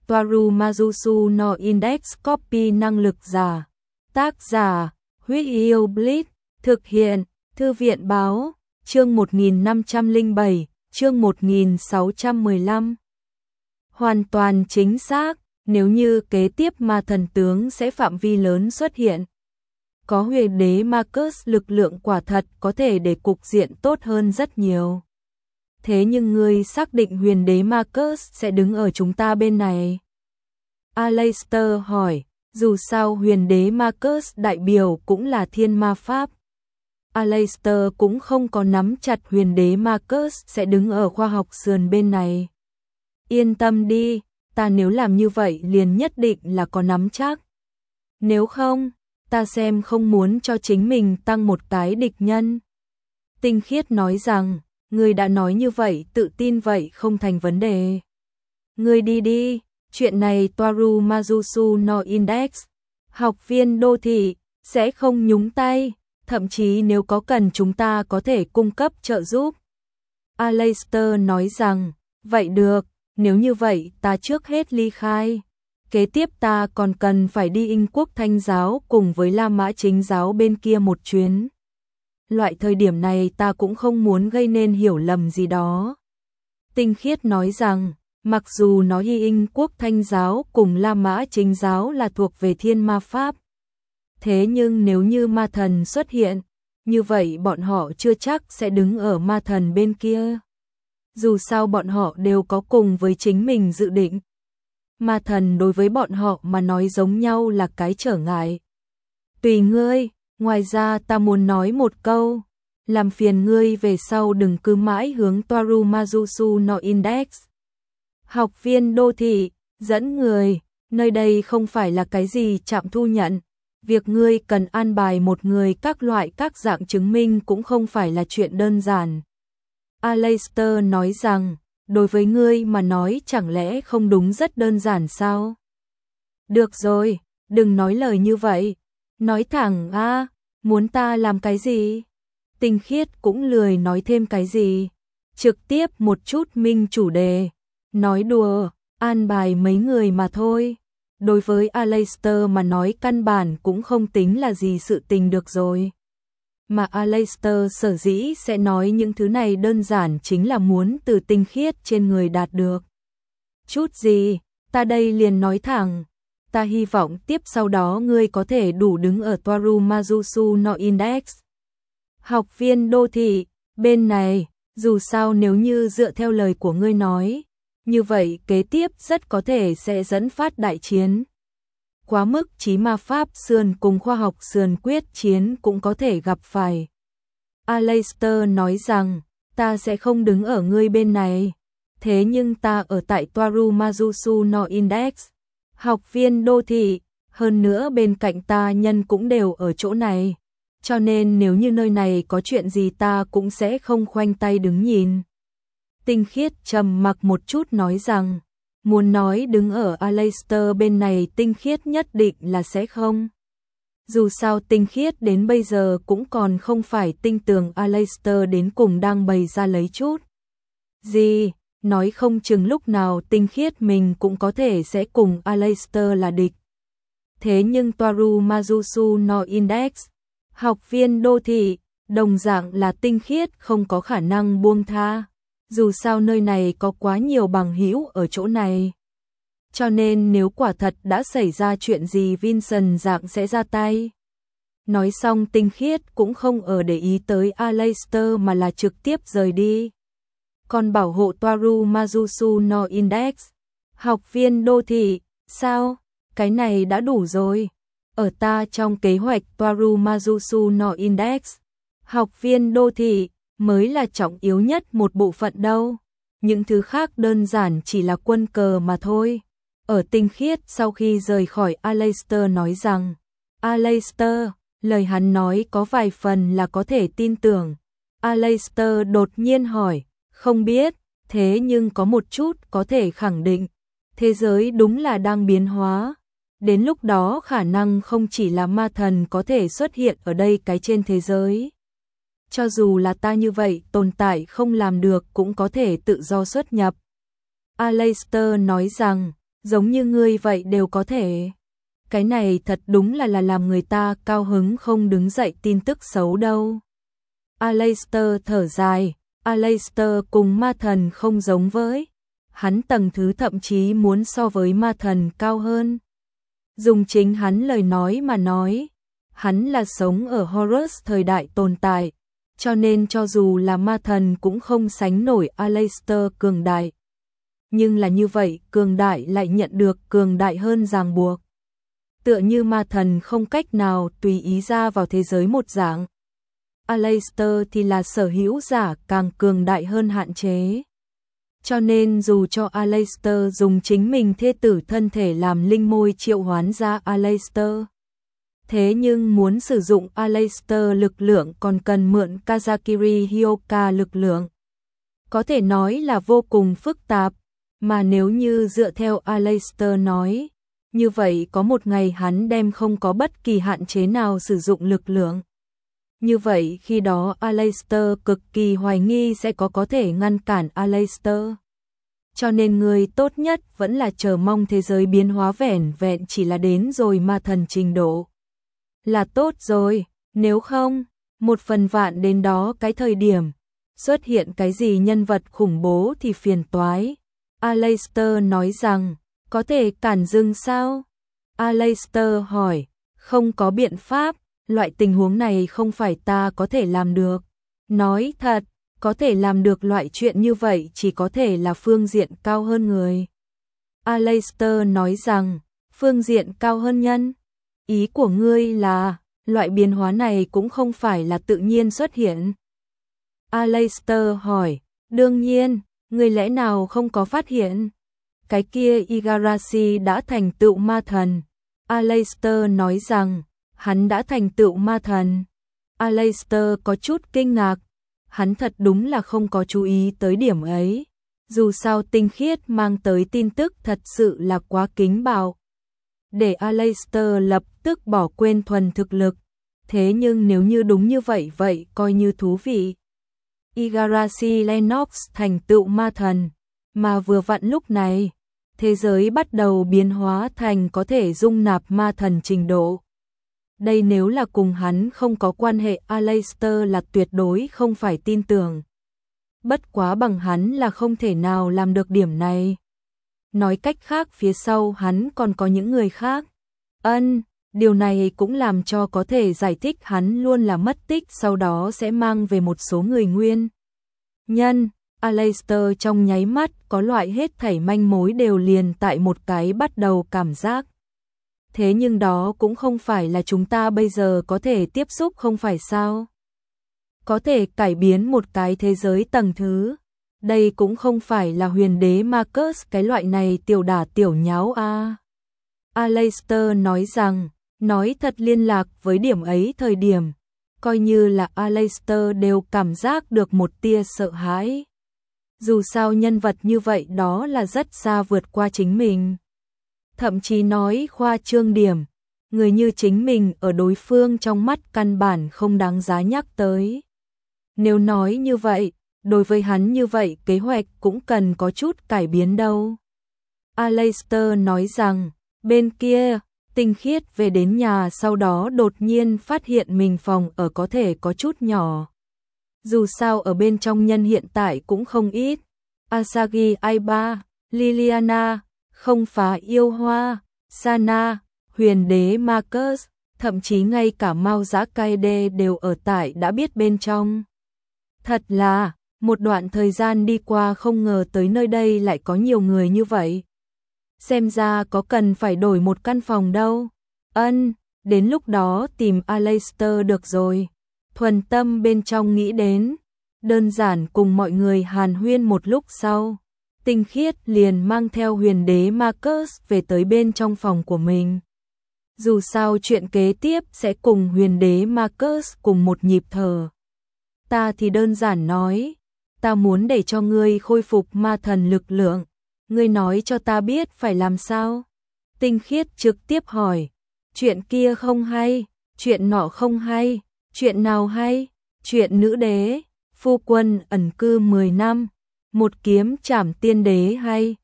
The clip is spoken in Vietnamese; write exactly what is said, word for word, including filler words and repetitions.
Toaru Majusu no Index Copy năng lực giả. Tác giả, Huyết Yêu Blitz, thực hiện, Thư viện báo, chương một nghìn năm trăm lẻ bảy, chương một nghìn sáu trăm mười lăm. Hoàn toàn chính xác, nếu như kế tiếp ma thần tướng sẽ phạm vi lớn xuất hiện. Có huyền đế Marcus lực lượng quả thật có thể để cục diện tốt hơn rất nhiều. Thế nhưng ngươi xác định huyền đế Marcus sẽ đứng ở chúng ta bên này? Aleister hỏi, dù sao huyền đế Marcus đại biểu cũng là thiên ma pháp. Aleister cũng không có nắm chặt huyền đế Marcus sẽ đứng ở khoa học sườn bên này. Yên tâm đi, ta nếu làm như vậy liền nhất định là có nắm chắc. Nếu không, ta xem không muốn cho chính mình tăng một cái địch nhân. Tinh Khiết nói rằng, ngươi đã nói như vậy tự tin vậy không thành vấn đề. Ngươi đi đi, chuyện này Toaru Majusu no Index, học viên đô thị, sẽ không nhúng tay, thậm chí nếu có cần chúng ta có thể cung cấp trợ giúp. Aleister nói rằng, vậy được, nếu như vậy ta trước hết ly khai. Kế tiếp ta còn cần phải đi Inh quốc Thanh giáo cùng với La Mã chính giáo bên kia một chuyến. Loại thời điểm này ta cũng không muốn gây nên hiểu lầm gì đó. Tinh Khiết nói rằng, mặc dù nói Y Inh quốc Thanh giáo cùng La Mã chính giáo là thuộc về thiên ma pháp. Thế nhưng nếu như ma thần xuất hiện, như vậy bọn họ chưa chắc sẽ đứng ở ma thần bên kia. Dù sao bọn họ đều có cùng với chính mình dự định. Ma thần đối với bọn họ mà nói giống nhau là cái trở ngại. Tùy ngươi, ngoài ra ta muốn nói một câu, làm phiền ngươi về sau đừng cứ mãi hướng Toaru Majusu no Index. Học viên đô thị, dẫn người, nơi đây không phải là cái gì trạm thu nhận, việc ngươi cần an bài một người các loại các dạng chứng minh cũng không phải là chuyện đơn giản. Aleister nói rằng, đối với ngươi mà nói chẳng lẽ không đúng rất đơn giản sao? Được rồi, đừng nói lời như vậy. Nói thẳng a, à, muốn ta làm cái gì? Tinh Khiết cũng lười nói thêm cái gì. Trực tiếp một chút minh chủ đề. Nói đùa, an bài mấy người mà thôi. Đối với Aleister mà nói căn bản cũng không tính là gì sự tình được rồi. Mà Aleister sở dĩ sẽ nói những thứ này đơn giản chính là muốn từ Tinh Khiết trên người đạt được. Chút gì, ta đây liền nói thẳng. Ta hy vọng tiếp sau đó ngươi có thể đủ đứng ở Toaru Majusu no Index. Học viên đô thị, bên này, dù sao nếu như dựa theo lời của ngươi nói, như vậy kế tiếp rất có thể sẽ dẫn phát đại chiến. Quá mức chí ma pháp sườn cùng khoa học sườn quyết chiến cũng có thể gặp phải. Aleister nói rằng, ta sẽ không đứng ở ngươi bên này, thế nhưng ta ở tại Toaru Majusu no Index. Học viên đô thị, hơn nữa bên cạnh ta nhân cũng đều ở chỗ này, cho nên nếu như nơi này có chuyện gì ta cũng sẽ không khoanh tay đứng nhìn. Tinh Khiết trầm mặc một chút nói rằng, muốn nói đứng ở Aleister bên này Tinh Khiết nhất định là sẽ không. Dù sao Tinh Khiết đến bây giờ cũng còn không phải tin tưởng Aleister đến cùng đang bày ra lấy chút gì, nói không chừng lúc nào Tinh Khiết mình cũng có thể sẽ cùng Aleister là địch. Thế nhưng Toaru Majusu no Index, học viên đô thị, đồng dạng là Tinh Khiết không có khả năng buông tha. Dù sao nơi này có quá nhiều bằng hữu ở chỗ này. Cho nên nếu quả thật đã xảy ra chuyện gì Vincent dạng sẽ ra tay. Nói xong Tinh Khiết cũng không ở để ý tới Aleister mà là trực tiếp rời đi. Còn bảo hộ Toaru Majusu no Index. Học viên đô thị, sao? Cái này đã đủ rồi. Ở ta trong kế hoạch Toaru Majusu no Index. Học viên đô thị mới là trọng yếu nhất một bộ phận đâu. Những thứ khác đơn giản chỉ là quân cờ mà thôi. Ở Tinh Khiết sau khi rời khỏi Aleister nói rằng, Aleister, lời hắn nói có vài phần là có thể tin tưởng. Aleister đột nhiên hỏi, không biết, thế nhưng có một chút có thể khẳng định, thế giới đúng là đang biến hóa. Đến lúc đó khả năng không chỉ là ma thần có thể xuất hiện ở đây cái trên thế giới. Cho dù là ta như vậy tồn tại không làm được cũng có thể tự do xuất nhập. Aleister nói rằng, Giống như ngươi vậy đều có thể. Cái này thật đúng là là làm người ta cao hứng không đứng dậy tin tức xấu đâu. Aleister thở dài, Aleister cùng ma thần không giống với. Hắn tầng thứ thậm chí muốn so với ma thần cao hơn. Dùng chính hắn lời nói mà nói, hắn là sống ở Horus thời đại tồn tại, cho nên cho dù là ma thần cũng không sánh nổi Aleister cường đại. Nhưng là như vậy, cường đại lại nhận được cường đại hơn ràng buộc. Tựa như ma thần không cách nào tùy ý ra vào thế giới một dạng. Aleister thì là sở hữu giả càng cường đại hơn hạn chế. Cho nên dù cho Aleister dùng chính mình thê tử thân thể làm linh môi triệu hoán ra Aleister. Thế nhưng muốn sử dụng Aleister lực lượng còn cần mượn Kazakiri Hyoka lực lượng. Có thể nói là vô cùng phức tạp, mà nếu như dựa theo Aleister nói, như vậy có một ngày hắn đem không có bất kỳ hạn chế nào sử dụng lực lượng. Như vậy khi đó Aleister cực kỳ hoài nghi sẽ có có thể ngăn cản Aleister. Cho nên người tốt nhất vẫn là chờ mong thế giới biến hóa vẻn vẹn chỉ là đến rồi ma thần trình độ. Là tốt rồi, nếu không, một phần vạn đến đó cái thời điểm, xuất hiện cái gì nhân vật khủng bố thì phiền toái. Aleister nói rằng, có thể cản dừng sao? Aleister hỏi, không có biện pháp, loại tình huống này không phải ta có thể làm được. Nói thật, có thể làm được loại chuyện như vậy chỉ có thể là phương diện cao hơn người. Aleister nói rằng, phương diện cao hơn nhân. Ý của ngươi là, loại biến hóa này cũng không phải là tự nhiên xuất hiện. Aleister hỏi, đương nhiên, ngươi lẽ nào không có phát hiện? Cái kia Igarashi đã thành tựu ma thần. Aleister nói rằng, hắn đã thành tựu ma thần. Aleister có chút kinh ngạc. Hắn thật đúng là không có chú ý tới điểm ấy. Dù sao tinh khiết mang tới tin tức thật sự là quá kính bạo. Để Aleister lập tức bỏ quên thuần thực lực. Thế nhưng nếu như đúng như vậy vậy coi như thú vị. Igarashi Lennox thành tựu ma thần. Mà vừa vặn lúc này, thế giới bắt đầu biến hóa thành có thể dung nạp ma thần trình độ. Đây nếu là cùng hắn không có quan hệ Aleister là tuyệt đối không phải tin tưởng. Bất quá bằng hắn là không thể nào làm được điểm này. Nói cách khác phía sau hắn còn có những người khác. Ân, điều này cũng làm cho có thể giải thích hắn luôn là mất tích sau đó sẽ mang về một số người nguyên. Nhân, Aleister trong nháy mắt có loại hết thảy manh mối đều liền tại một cái bắt đầu cảm giác. Thế nhưng đó cũng không phải là chúng ta bây giờ có thể tiếp xúc không phải sao? Có thể cải biến một cái thế giới tầng thứ. Đây cũng không phải là huyền đế Marcus cái loại này tiểu đả tiểu nháo a. À. Aleister nói rằng, nói thật liên lạc với điểm ấy thời điểm, coi như là Aleister đều cảm giác được một tia sợ hãi. Dù sao nhân vật như vậy đó là rất xa vượt qua chính mình. Thậm chí nói khoa trương điểm, người như chính mình ở đối phương trong mắt căn bản không đáng giá nhắc tới. Nếu nói như vậy, đối với hắn như vậy kế hoạch cũng cần có chút cải biến đâu. Aleister nói rằng, bên kia, tinh khiết về đến nhà sau đó đột nhiên phát hiện mình phòng ở có thể có chút nhỏ. Dù sao ở bên trong nhân hiện tại cũng không ít. Asagi Aiba, Liliana, không phá yêu hoa, Sana, huyền đế Marcus, thậm chí ngay cả Mao Giã Kaede đều ở tại đã biết bên trong. Thật là, một đoạn thời gian đi qua không ngờ tới nơi đây lại có nhiều người như vậy. Xem ra có cần phải đổi một căn phòng đâu. Ân, đến lúc đó tìm Aleister được rồi. Thuần tâm bên trong nghĩ đến, đơn giản cùng mọi người hàn huyên một lúc sau. Tinh khiết liền mang theo huyền đế Marcus về tới bên trong phòng của mình. Dù sao chuyện kế tiếp sẽ cùng huyền đế Marcus cùng một nhịp thở. Ta thì đơn giản nói, ta muốn để cho ngươi khôi phục ma thần lực lượng. Ngươi nói cho ta biết phải làm sao? Tinh khiết trực tiếp hỏi, chuyện kia không hay, chuyện nọ không hay, chuyện nào hay? Chuyện nữ đế, phu quân ẩn cư mười năm, một kiếm trảm tiên đế hay,